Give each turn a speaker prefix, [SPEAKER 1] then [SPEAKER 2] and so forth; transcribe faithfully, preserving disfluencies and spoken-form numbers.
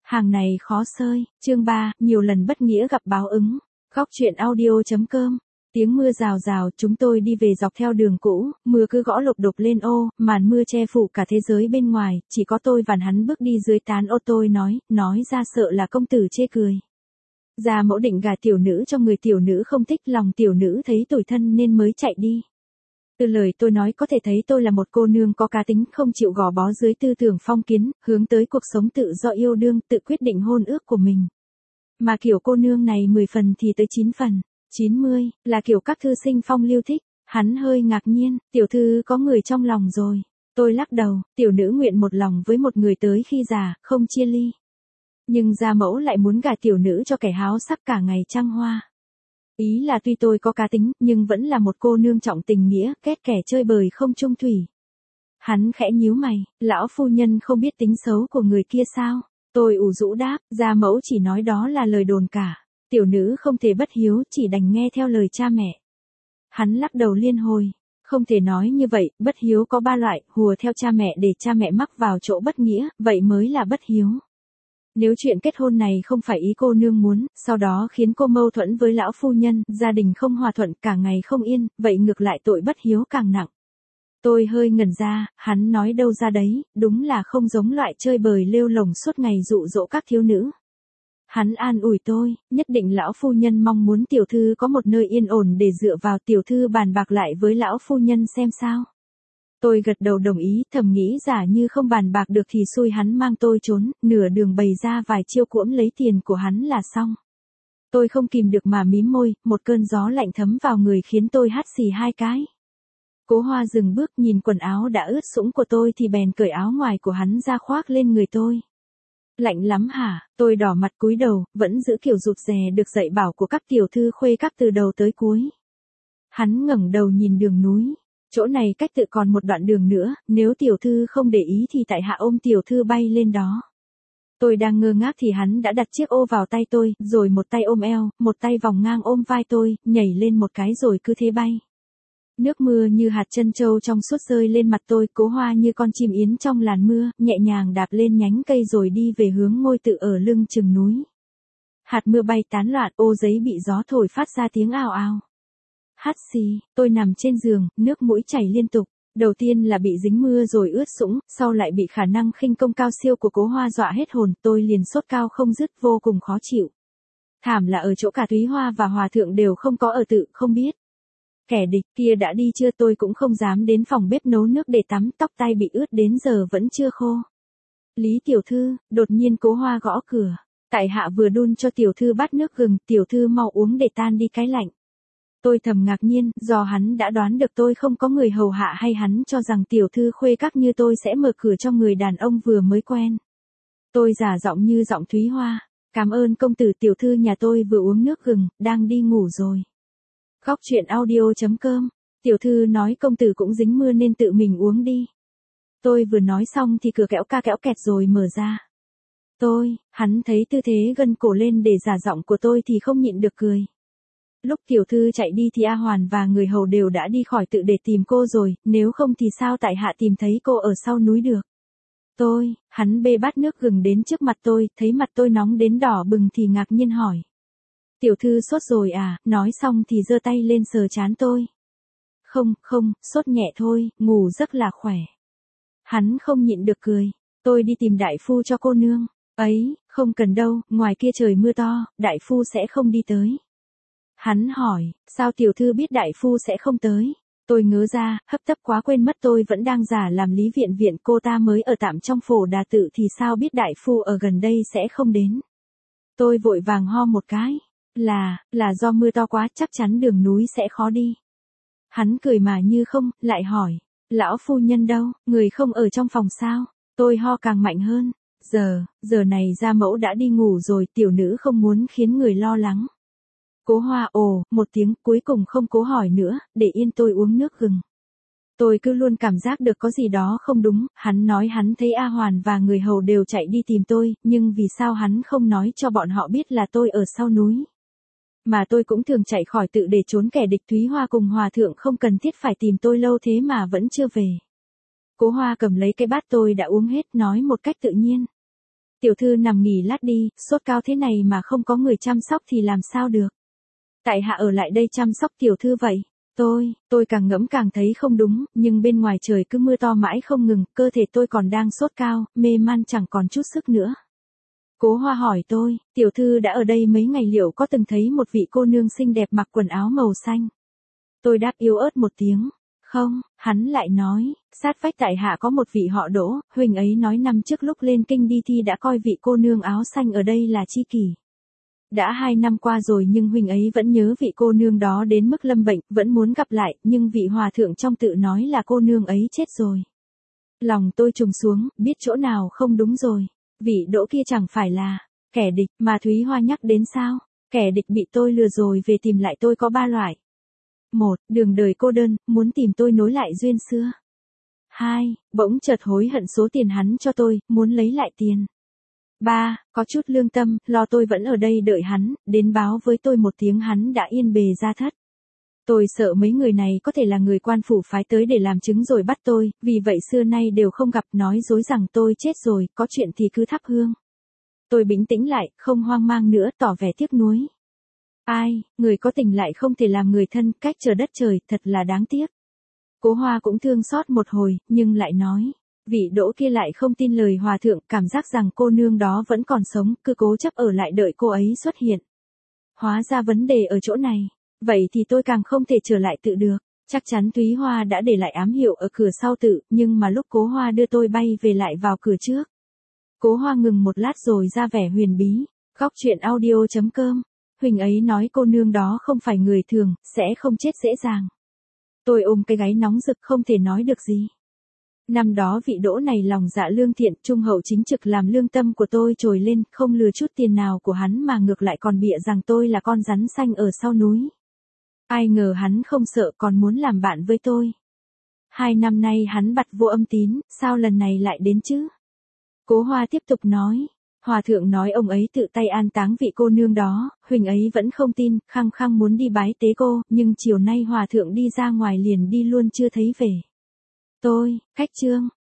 [SPEAKER 1] Hàng này khó xơi, chương ba, nhiều lần bất nghĩa gặp báo ứng. Góc truyện audio.com. Tiếng mưa rào rào, chúng tôi đi về dọc theo đường cũ, mưa cứ gõ lộp đột lên ô, màn mưa che phủ cả thế giới bên ngoài, chỉ có tôi và hắn bước đi dưới tán ô. Tôi nói, nói ra sợ là công tử chê cười. Gia Mẫu định gả tiểu nữ cho người, tiểu nữ không thích, lòng tiểu nữ thấy tủi thân nên mới chạy đi. Từ lời tôi nói có thể thấy tôi là một cô nương có cá tính, không chịu gò bó dưới tư tưởng phong kiến, hướng tới cuộc sống tự do yêu đương, tự quyết định hôn ước của mình. Mà kiểu cô nương này mười phần thì tới chín phần, chín mươi, là kiểu các thư sinh phong lưu thích. Hắn hơi ngạc nhiên, tiểu thư có người trong lòng rồi. Tôi lắc đầu, tiểu nữ nguyện một lòng với một người tới khi già, không chia ly. Nhưng Gia Mẫu lại muốn gả tiểu nữ cho kẻ háo sắc cả ngày trăng hoa. Ý là tuy tôi có cá tính, nhưng vẫn là một cô nương trọng tình nghĩa, ghét kẻ chơi bời không chung thủy. Hắn khẽ nhíu mày, lão phu nhân không biết tính xấu của người kia sao? Tôi ủ rũ đáp, Gia Mẫu chỉ nói đó là lời đồn cả. Tiểu nữ không thể bất hiếu, chỉ đành nghe theo lời cha mẹ. Hắn lắc đầu liên hồi, không thể nói như vậy, bất hiếu có ba loại, hùa theo cha mẹ để cha mẹ mắc vào chỗ bất nghĩa, vậy mới là bất hiếu. Nếu chuyện kết hôn này không phải ý cô nương muốn, sau đó khiến cô mâu thuẫn với lão phu nhân, gia đình không hòa thuận, cả ngày không yên, vậy ngược lại tội bất hiếu càng nặng. Tôi hơi ngẩn ra, hắn nói đâu ra đấy, đúng là không giống loại chơi bời lêu lồng suốt ngày dụ dỗ các thiếu nữ. Hắn an ủi tôi, nhất định lão phu nhân mong muốn tiểu thư có một nơi yên ổn để dựa vào, tiểu thư bàn bạc lại với lão phu nhân xem sao. Tôi gật đầu đồng ý, thầm nghĩ giả như không bàn bạc được thì xui hắn mang tôi trốn, nửa đường bày ra vài chiêu cuỗm lấy tiền của hắn là xong. Tôi không kìm được mà mím môi, một cơn gió lạnh thấm vào người khiến tôi hắt xì hai cái. Cố Hoa dừng bước, nhìn quần áo đã ướt sũng của tôi thì bèn cởi áo ngoài của hắn ra khoác lên người tôi. Lạnh lắm hả? Tôi đỏ mặt cúi đầu, vẫn giữ kiểu rụt rè được dạy bảo của các tiểu thư khuê các từ đầu tới cuối. Hắn ngẩng đầu nhìn đường núi. Chỗ này cách tự còn một đoạn đường nữa, nếu tiểu thư không để ý thì tại hạ ôm tiểu thư bay lên đó. Tôi đang ngơ ngác thì hắn đã đặt chiếc ô vào tay tôi, rồi một tay ôm eo, một tay vòng ngang ôm vai tôi, nhảy lên một cái rồi cứ thế bay. Nước mưa như hạt trân châu trong suốt rơi lên mặt tôi, Cố Hoa như con chim yến trong làn mưa, nhẹ nhàng đạp lên nhánh cây rồi đi về hướng ngôi tự ở lưng chừng núi. Hạt mưa bay tán loạn, ô giấy bị gió thổi phát ra tiếng ào ào. Hắt xì, tôi nằm trên giường, nước mũi chảy liên tục. Đầu tiên là bị dính mưa rồi ướt sũng, sau lại bị khả năng khinh công cao siêu của Cố Hoa dọa hết hồn, tôi liền sốt cao không dứt, vô cùng khó chịu. Thảm là ở chỗ cả Thúy Hoa và Hòa Thượng đều không có ở tự, không biết. Kẻ địch kia đã đi chưa, tôi cũng không dám đến phòng bếp nấu nước để tắm, tóc tai bị ướt đến giờ vẫn chưa khô. Lý tiểu thư, đột nhiên Cố Hoa gõ cửa. Tại hạ vừa đun cho tiểu thư bát nước gừng, tiểu thư mau uống để tan đi cái lạnh. Tôi thầm ngạc nhiên, do hắn đã đoán được tôi không có người hầu hạ hay hắn cho rằng tiểu thư khuê các như tôi sẽ mở cửa cho người đàn ông vừa mới quen. Tôi giả giọng như giọng Thúy Hoa. Cảm ơn công tử, tiểu thư nhà tôi vừa uống nước gừng, đang đi ngủ rồi. Góc truyện audio.com. Tiểu thư nói công tử cũng dính mưa nên tự mình uống đi. Tôi vừa nói xong thì cửa kẽo ca kẽo kẹt rồi mở ra. Tôi, hắn thấy tư thế gân cổ lên để giả giọng của tôi thì không nhịn được cười. Lúc tiểu thư chạy đi thì A Hoàn và người hầu đều đã đi khỏi tự để tìm cô rồi, nếu không thì sao tại hạ tìm thấy cô ở sau núi được. Tôi, hắn bê bát nước gừng đến trước mặt tôi, thấy mặt tôi nóng đến đỏ bừng thì ngạc nhiên hỏi. Tiểu thư sốt rồi à, nói xong thì giơ tay lên sờ trán tôi. Không, không, sốt nhẹ thôi, ngủ giấc là khỏe. Hắn không nhịn được cười, tôi đi tìm đại phu cho cô nương. Ấy, không cần đâu, ngoài kia trời mưa to, đại phu sẽ không đi tới. Hắn hỏi, sao tiểu thư biết đại phu sẽ không tới? Tôi ngớ ra, hấp tấp quá quên mất tôi vẫn đang giả làm Lý Viện Viện, cô ta mới ở tạm trong Phổ Đà Tự thì sao biết đại phu ở gần đây sẽ không đến. Tôi vội vàng ho một cái, là, là do mưa to quá, chắc chắn đường núi sẽ khó đi. Hắn cười mà như không, lại hỏi, lão phu nhân đâu, người không ở trong phòng sao? Tôi ho càng mạnh hơn, giờ, giờ này Gia Mẫu đã đi ngủ rồi, tiểu nữ không muốn khiến người lo lắng. Cố Hoa ồ, một tiếng, cuối cùng không cố hỏi nữa, để yên tôi uống nước gừng. Tôi cứ luôn cảm giác được có gì đó không đúng, hắn nói hắn thấy A Hoàn và người hầu đều chạy đi tìm tôi, nhưng vì sao hắn không nói cho bọn họ biết là tôi ở sau núi. Mà tôi cũng thường chạy khỏi tự để trốn kẻ địch, Thúy Hoa cùng Hòa Thượng không cần thiết phải tìm tôi lâu thế mà vẫn chưa về. Cố Hoa cầm lấy cái bát tôi đã uống hết, nói một cách tự nhiên. Tiểu thư nằm nghỉ lát đi, sốt cao thế này mà không có người chăm sóc thì làm sao được. Tại hạ ở lại đây chăm sóc tiểu thư vậy. Tôi, tôi càng ngẫm càng thấy không đúng, nhưng bên ngoài trời cứ mưa to mãi không ngừng, cơ thể tôi còn đang sốt cao, mê man chẳng còn chút sức nữa. Cố Hoa hỏi tôi, tiểu thư đã ở đây mấy ngày liệu có từng thấy một vị cô nương xinh đẹp mặc quần áo màu xanh? Tôi đáp yếu ớt một tiếng. Không, hắn lại nói, sát vách tại hạ có một vị họ Đỗ, huynh ấy nói năm trước lúc lên kinh đi thi đã coi vị cô nương áo xanh ở đây là tri kỷ. Đã hai năm qua rồi nhưng huynh ấy vẫn nhớ vị cô nương đó đến mức lâm bệnh, vẫn muốn gặp lại, nhưng vị hòa thượng trong tự nói là cô nương ấy chết rồi. Lòng tôi trùng xuống, biết chỗ nào không đúng rồi. Vị Đỗ kia chẳng phải là kẻ địch mà Thúy Hoa nhắc đến sao? Kẻ địch bị tôi lừa rồi về tìm lại tôi có ba loại. Một, đường đời cô đơn, muốn tìm tôi nối lại duyên xưa. Hai, bỗng chợt hối hận số tiền hắn cho tôi, muốn lấy lại tiền. Ba, có chút lương tâm, lo tôi vẫn ở đây đợi hắn, đến báo với tôi một tiếng hắn đã yên bề ra thất. Tôi sợ mấy người này có thể là người quan phủ phái tới để làm chứng rồi bắt tôi, vì vậy xưa nay đều không gặp, nói dối rằng tôi chết rồi, có chuyện thì cứ thắp hương. Tôi bình tĩnh lại, không hoang mang nữa, tỏ vẻ tiếc nuối. Ai, người có tình lại không thể làm người thân, cách chờ đất trời, thật là đáng tiếc. Cố Hoa cũng thương xót một hồi, nhưng lại nói, vị Đỗ kia lại không tin lời hòa thượng, cảm giác rằng cô nương đó vẫn còn sống, cứ cố chấp ở lại đợi cô ấy xuất hiện. Hóa ra vấn đề ở chỗ này. Vậy thì tôi càng không thể trở lại tự được. Chắc chắn Thúy Hoa đã để lại ám hiệu ở cửa sau tự, nhưng mà lúc Cố Hoa đưa tôi bay về lại vào cửa trước. Cố Hoa ngừng một lát rồi ra vẻ huyền bí. Góc truyện audio chấm com. Huỳnh ấy nói cô nương đó không phải người thường, sẽ không chết dễ dàng. Tôi ôm cái gáy nóng rực không thể nói được gì. Năm đó vị Đỗ này lòng dạ lương thiện, trung hậu chính trực làm lương tâm của tôi trồi lên, không lừa chút tiền nào của hắn mà ngược lại còn bịa rằng tôi là con rắn xanh ở sau núi. Ai ngờ hắn không sợ còn muốn làm bạn với tôi. Hai năm nay hắn bặt vô âm tín, sao lần này lại đến chứ? Cố Hoa tiếp tục nói. Hòa thượng nói ông ấy tự tay an táng vị cô nương đó, huỳnh ấy vẫn không tin, khăng khăng muốn đi bái tế cô, nhưng chiều nay hòa thượng đi ra ngoài liền đi luôn chưa thấy về. Tôi, khách trương,